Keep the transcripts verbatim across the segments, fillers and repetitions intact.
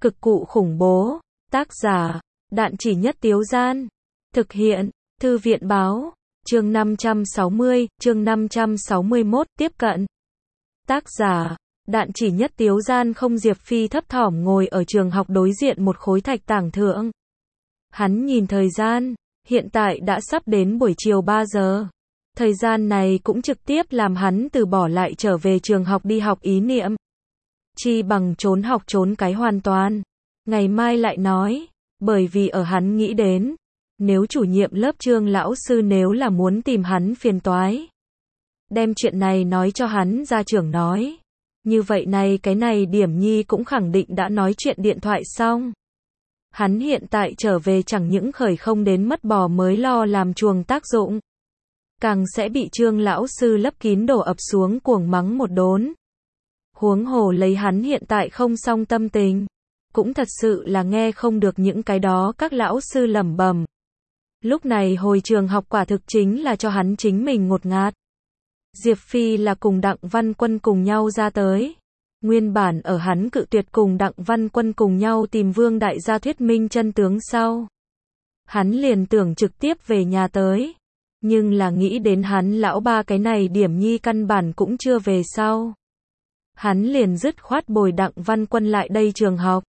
Cực cụ khủng bố. Tác giả, Đạn Chỉ Nhất Tiếu Gian. Thực hiện, Thư viện báo. Chương năm trăm sáu mươi, chương năm trăm sáu mươi mốt, tiếp cận. Tác giả, Đạn Chỉ Nhất Tiếu Gian. Không. Diệp Phi thấp thỏm ngồi ở trường học đối diện một khối thạch tảng thượng. Hắn nhìn thời gian, hiện tại đã sắp đến buổi chiều ba giờ. Thời gian này cũng trực tiếp làm hắn từ bỏ lại trở về trường học đi học ý niệm. Chi bằng trốn học trốn cái hoàn toàn. Ngày mai lại nói, bởi vì ở hắn nghĩ đến, nếu chủ nhiệm lớp Trương lão sư nếu là muốn tìm hắn phiền toái, đem chuyện này nói cho hắn gia trưởng nói. Như vậy này cái này Điểm Nhi cũng khẳng định đã nói chuyện điện thoại xong. Hắn hiện tại trở về chẳng những khởi không đến mất bò mới lo làm chuồng tác dụng, càng sẽ bị Trương lão sư lấp kín đổ ập xuống cuồng mắng một đốn. Huống hồ lấy hắn hiện tại không xong tâm tình, cũng thật sự là nghe không được những cái đó các lão sư lẩm bẩm. Lúc này hồi trường học quả thực chính là cho hắn chính mình ngột ngạt. Diệp Phi là cùng Đặng Văn Quân cùng nhau ra tới. Nguyên bản ở hắn cự tuyệt cùng Đặng Văn Quân cùng nhau tìm Vương đại gia thuyết minh chân tướng sau, hắn liền tưởng trực tiếp về nhà tới. Nhưng là nghĩ đến hắn lão ba cái này Điểm Nhi căn bản cũng chưa về sau, hắn liền dứt khoát bồi Đặng Văn Quân lại đây trường học.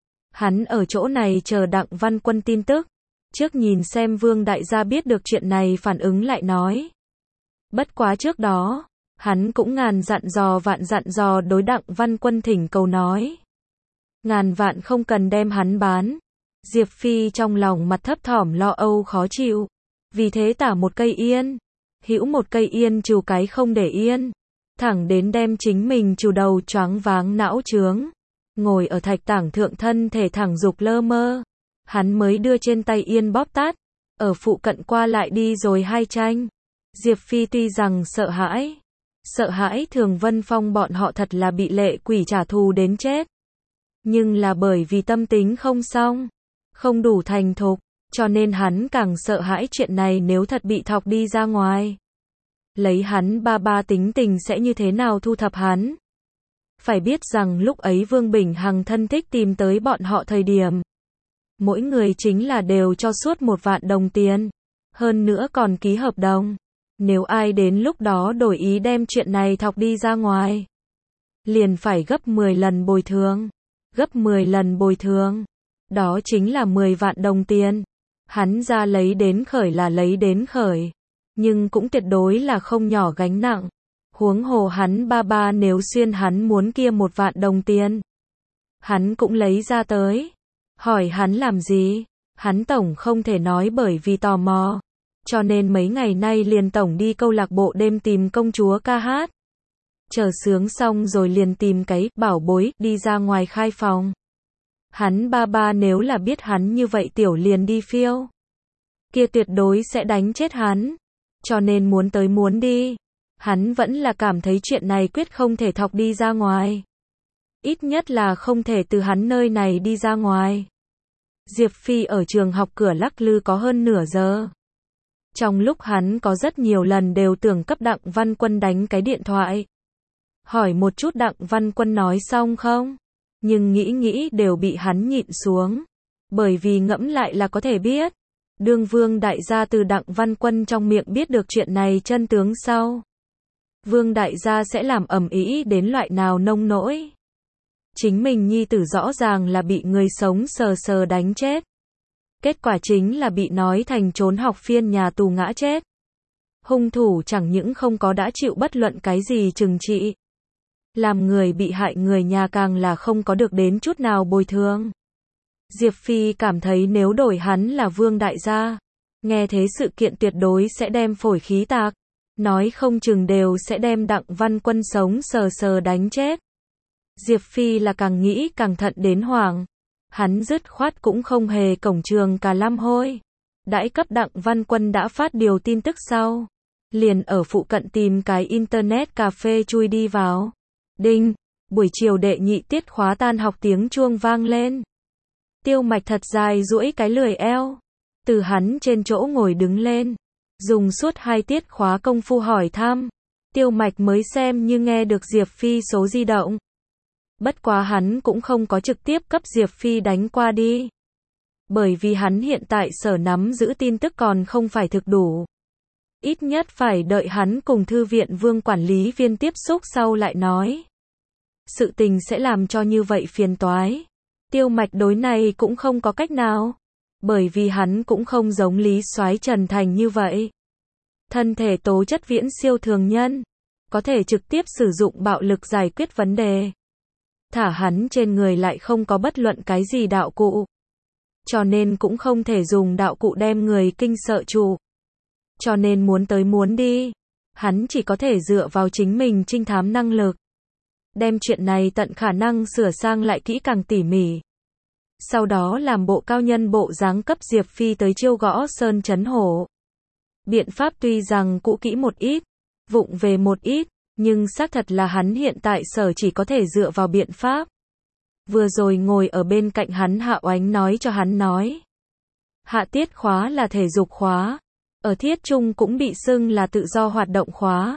Hắn ở chỗ này chờ Đặng Văn Quân tin tức, trước nhìn xem Vương đại gia biết được chuyện này phản ứng lại nói. Bất quá trước đó, hắn cũng ngàn dặn dò vạn dặn dò đối Đặng Văn Quân thỉnh cầu nói. Ngàn vạn không cần đem hắn bán. Diệp Phi trong lòng mặt thấp thỏm lo âu khó chịu. Vì thế tả một cây yên. Hữu một cây yên trù cái không để yên. Thẳng đến đem chính mình trù đầu choáng váng não trướng. Ngồi ở thạch tảng thượng thân thể thẳng dục lơ mơ. Hắn mới đưa trên tay yên bóp tát. Ở phụ cận qua lại đi rồi hai tranh. Diệp Phi tuy rằng sợ hãi. Sợ hãi Thường Vân Phong bọn họ thật là bị lệ quỷ trả thù đến chết. Nhưng là bởi vì tâm tính không xong, không đủ thành thục, cho nên hắn càng sợ hãi chuyện này nếu thật bị thọc đi ra ngoài. Lấy hắn ba ba tính tình sẽ như thế nào thu thập hắn. Phải biết rằng lúc ấy Vương Bình Hằng thân thích tìm tới bọn họ thời điểm, mỗi người chính là đều cho suốt một vạn đồng tiền. Hơn nữa còn ký hợp đồng. Nếu ai đến lúc đó đổi ý đem chuyện này thọc đi ra ngoài, liền phải gấp mười lần bồi thường. Gấp mười lần bồi thường. Đó chính là mười vạn đồng tiền. Hắn ra lấy đến khởi là lấy đến khởi. Nhưng cũng tuyệt đối là không nhỏ gánh nặng. Huống hồ hắn ba ba nếu xuyên hắn muốn kia một vạn đồng tiền, hắn cũng lấy ra tới. Hỏi hắn làm gì? Hắn tổng không thể nói bởi vì tò mò. Cho nên mấy ngày nay liền tổng đi câu lạc bộ đêm tìm công chúa ca hát. Chờ sướng xong rồi liền tìm cái bảo bối đi ra ngoài khai phòng. Hắn ba ba nếu là biết hắn như vậy tiểu liền đi phiêu, kia tuyệt đối sẽ đánh chết hắn. Cho nên muốn tới muốn đi, hắn vẫn là cảm thấy chuyện này quyết không thể thọc đi ra ngoài. Ít nhất là không thể từ hắn nơi này đi ra ngoài. Diệp Phi ở trường học cửa lắc lư có hơn nửa giờ. Trong lúc hắn có rất nhiều lần đều tưởng cấp Đặng Văn Quân đánh cái điện thoại, hỏi một chút Đặng Văn Quân nói xong không, nhưng nghĩ nghĩ đều bị hắn nhịn xuống, bởi vì ngẫm lại là có thể biết, đương Vương đại gia từ Đặng Văn Quân trong miệng biết được chuyện này chân tướng sau, Vương đại gia sẽ làm ầm ĩ đến loại nào nông nỗi. Chính mình nhi tử rõ ràng là bị người sống sờ sờ đánh chết. Kết quả chính là bị nói thành trốn học phiên nhà tù ngã chết. Hung thủ chẳng những không có đã chịu bất luận cái gì trừng trị, làm người bị hại người nhà càng là không có được đến chút nào bồi thường. Diệp Phi cảm thấy nếu đổi hắn là Vương đại gia, nghe thế sự kiện tuyệt đối sẽ đem phổi khí tạc, nói không chừng đều sẽ đem Đặng Văn Quân sống sờ sờ đánh chết. Diệp Phi là càng nghĩ càng thận đến hoảng. Hắn dứt khoát cũng không hề cổng trường cả lăm hôi. Đãi cấp Đặng Văn Quân đã phát điều tin tức sau, liền ở phụ cận tìm cái internet cà phê chui đi vào. Đinh, buổi chiều đệ nhị tiết khóa tan học tiếng chuông vang lên. Tiêu Mạch thật dài duỗi cái lười eo, từ hắn trên chỗ ngồi đứng lên, dùng suốt hai tiết khóa công phu hỏi thăm. Tiêu Mạch mới xem như nghe được Diệp Phi số di động. Bất quá hắn cũng không có trực tiếp cấp Diệp Phi đánh qua đi. Bởi vì hắn hiện tại sở nắm giữ tin tức còn không phải thực đủ. Ít nhất phải đợi hắn cùng thư viện Vương quản lý viên tiếp xúc sau lại nói. Sự tình sẽ làm cho như vậy phiền toái. Tiêu Mạch đối này cũng không có cách nào. Bởi vì hắn cũng không giống Lý Soái Trần Thành như vậy. Thân thể tố chất viễn siêu thường nhân. Có thể trực tiếp sử dụng bạo lực giải quyết vấn đề. Thả hắn trên người lại không có bất luận cái gì đạo cụ. Cho nên cũng không thể dùng đạo cụ đem người kinh sợ trụ. Cho nên muốn tới muốn đi. Hắn chỉ có thể dựa vào chính mình trinh thám năng lực. Đem chuyện này tận khả năng sửa sang lại kỹ càng tỉ mỉ. Sau đó làm bộ cao nhân bộ dáng cấp Diệp Phi tới chiêu gõ sơn chấn hổ. Biện pháp tuy rằng cũ kỹ một ít, vụng về một ít, nhưng xác thật là hắn hiện tại sở chỉ có thể dựa vào biện pháp. Vừa rồi ngồi ở bên cạnh hắn Hạ Oánh nói cho hắn nói. Hạ tiết khóa là thể dục khóa. Ở thiết trung cũng bị xưng là tự do hoạt động khóa.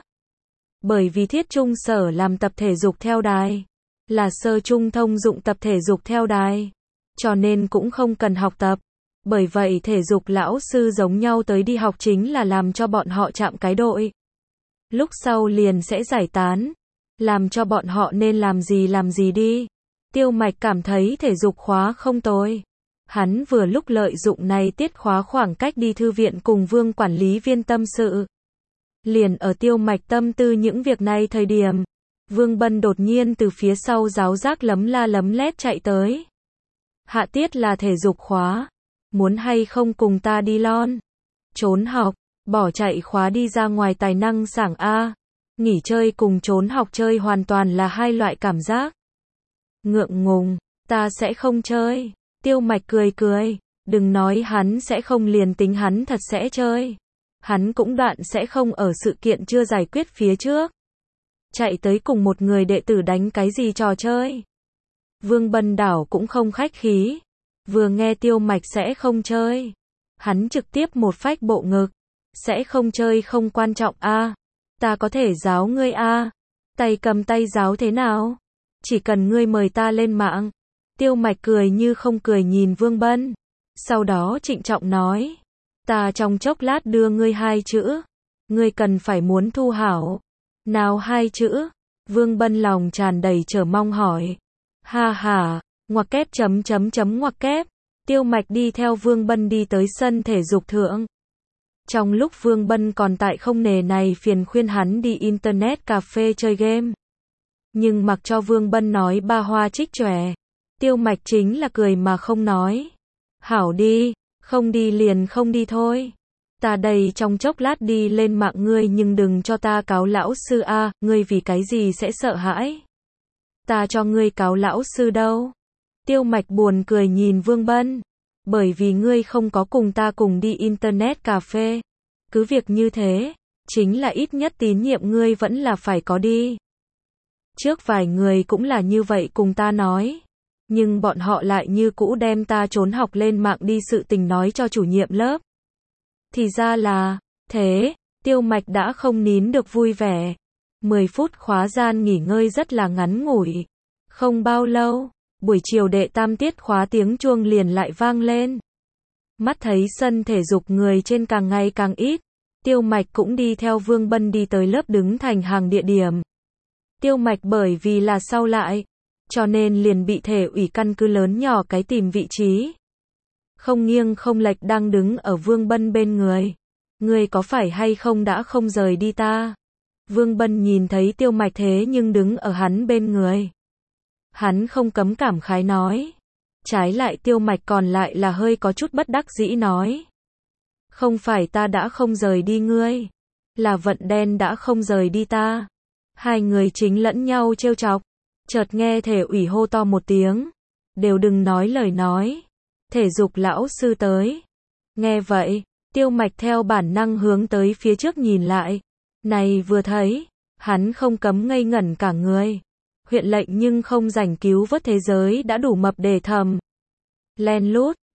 Bởi vì thiết trung sở làm tập thể dục theo đài. Là sơ trung thông dụng tập thể dục theo đài. Cho nên cũng không cần học tập. Bởi vậy thể dục lão sư giống nhau tới đi học chính là làm cho bọn họ chạm cái đội. Lúc sau liền sẽ giải tán. Làm cho bọn họ nên làm gì làm gì đi. Tiêu Mạch cảm thấy thể dục khóa không tồi. Hắn vừa lúc lợi dụng này tiết khóa khoảng cách đi thư viện cùng Vương quản lý viên tâm sự. Liền ở Tiêu Mạch tâm tư những việc này thời điểm. Vương Bân đột nhiên từ phía sau giáo giác lấm la lấm lét chạy tới. Hạ tiết là thể dục khóa. Muốn hay không cùng ta đi lon. Trốn học, bỏ chạy khóa đi ra ngoài tài năng sảng A. Nghỉ chơi cùng trốn học chơi hoàn toàn là hai loại cảm giác. Ngượng ngùng, ta sẽ không chơi. Tiêu Mạch cười cười. Đừng nói hắn sẽ không liền tính hắn thật sẽ chơi. Hắn cũng đoạn sẽ không ở sự kiện chưa giải quyết phía trước. Chạy tới cùng một người đệ tử đánh cái gì trò chơi. Vương Bân Đảo cũng không khách khí. Vừa nghe Tiêu Mạch sẽ không chơi. Hắn trực tiếp một phách bộ ngực. Sẽ không chơi không quan trọng a. Ta có thể giáo ngươi a. Tay cầm tay giáo thế nào? Chỉ cần ngươi mời ta lên mạng. Tiêu Mạch cười như không cười nhìn Vương Bân. Sau đó trịnh trọng nói. Ta trong chốc lát đưa ngươi hai chữ. Ngươi cần phải muốn thu hảo. Nào hai chữ? Vương Bân lòng tràn đầy chờ mong hỏi. Ha ha, ngoặc kép chấm chấm chấm ngoặc kép. Tiêu Mạch đi theo Vương Bân đi tới sân thể dục thượng. Trong lúc Vương Bân còn tại không nề này phiền khuyên hắn đi internet cà phê chơi game. Nhưng mặc cho Vương Bân nói ba hoa trích chòe. Tiêu Mạch chính là cười mà không nói. Hảo đi, không đi liền không đi thôi. Ta đây trong chốc lát đi lên mạng ngươi nhưng đừng cho ta cáo lão sư a, ngươi vì cái gì sẽ sợ hãi? Ta cho ngươi cáo lão sư đâu? Tiêu Mạch buồn cười nhìn Vương Bân. Bởi vì ngươi không có cùng ta cùng đi internet cà phê. Cứ việc như thế, chính là ít nhất tín nhiệm ngươi vẫn là phải có đi. Trước vài người cũng là như vậy cùng ta nói. Nhưng bọn họ lại như cũ đem ta trốn học lên mạng đi sự tình nói cho chủ nhiệm lớp. Thì ra là, thế, Tiêu Mạch đã không nín được vui vẻ. mười phút khóa gian nghỉ ngơi rất là ngắn ngủi. Không bao lâu, buổi chiều đệ tam tiết khóa tiếng chuông liền lại vang lên. Mắt thấy sân thể dục người trên càng ngày càng ít. Tiêu Mạch cũng đi theo Vương Bân đi tới lớp đứng thành hàng địa điểm. Tiêu Mạch bởi vì là sau lại. Cho nên liền bị thể ủy căn cứ lớn nhỏ cái tìm vị trí. Không nghiêng không lệch đang đứng ở Vương Bân bên người. Người có phải hay không đã không rời đi ta? Vương Bân nhìn thấy Tiêu Mạch thế nhưng đứng ở hắn bên người. Hắn không cấm cảm khái nói. Trái lại Tiêu Mạch còn lại là hơi có chút bất đắc dĩ nói. Không phải ta đã không rời đi ngươi. Là vận đen đã không rời đi ta. Hai người chính lẫn nhau trêu chọc. Chợt nghe thể ủy hô to một tiếng. Đều đừng nói lời nói. Thể dục lão sư tới. Nghe vậy, Tiêu Mạch theo bản năng hướng tới phía trước nhìn lại. Này vừa thấy, hắn không cấm ngây ngẩn cả người. Huyện lệnh nhưng không rảnh cứu vớt thế giới đã đủ mập để thầm. Len lút,